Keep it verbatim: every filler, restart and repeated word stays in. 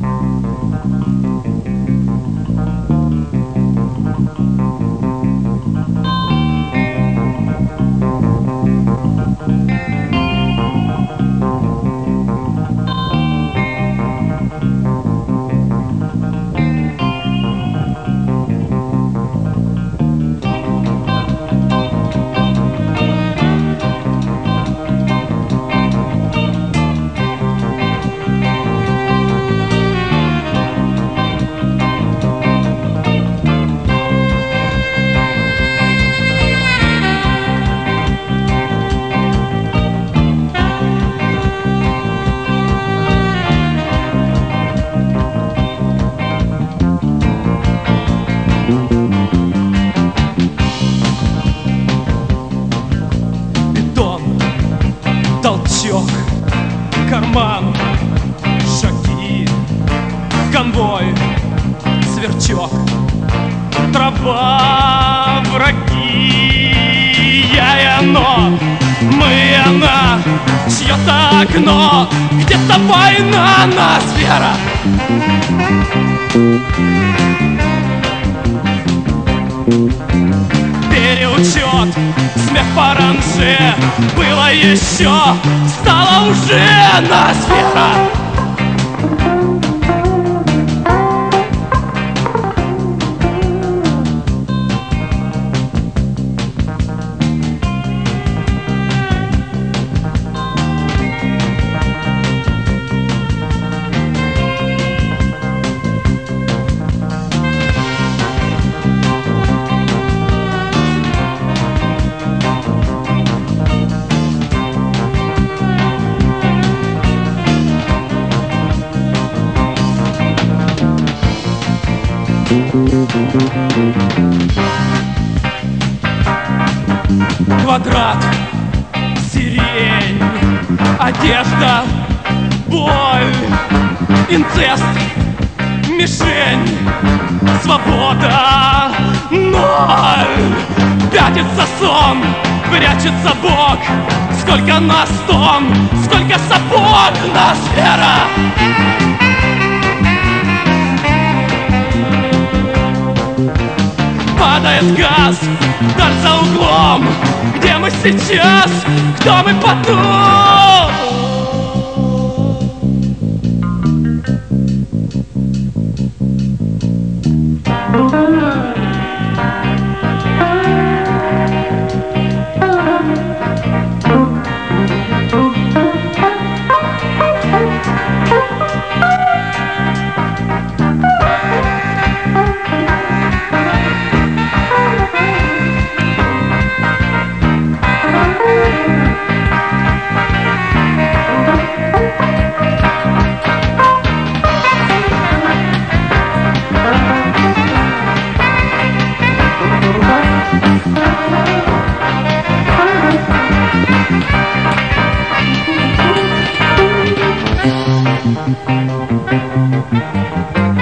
Толчок, карман, шаги, конвой, сверчок, трава, враги. Я и оно, мы и она, чье-то окно, где-то война, ноосфера. Переучет, смех паранже, было еще, стало уже ноосфера. Квадрат, сирень, одежда, боль, инцест, мишень, свобода, ноль. Пятится сон, прячется Бог. Сколько нас тон, сколько сапог, ноосфера. Падает газ, даль за углом. Где мы сейчас? Кто мы потом? Thank you.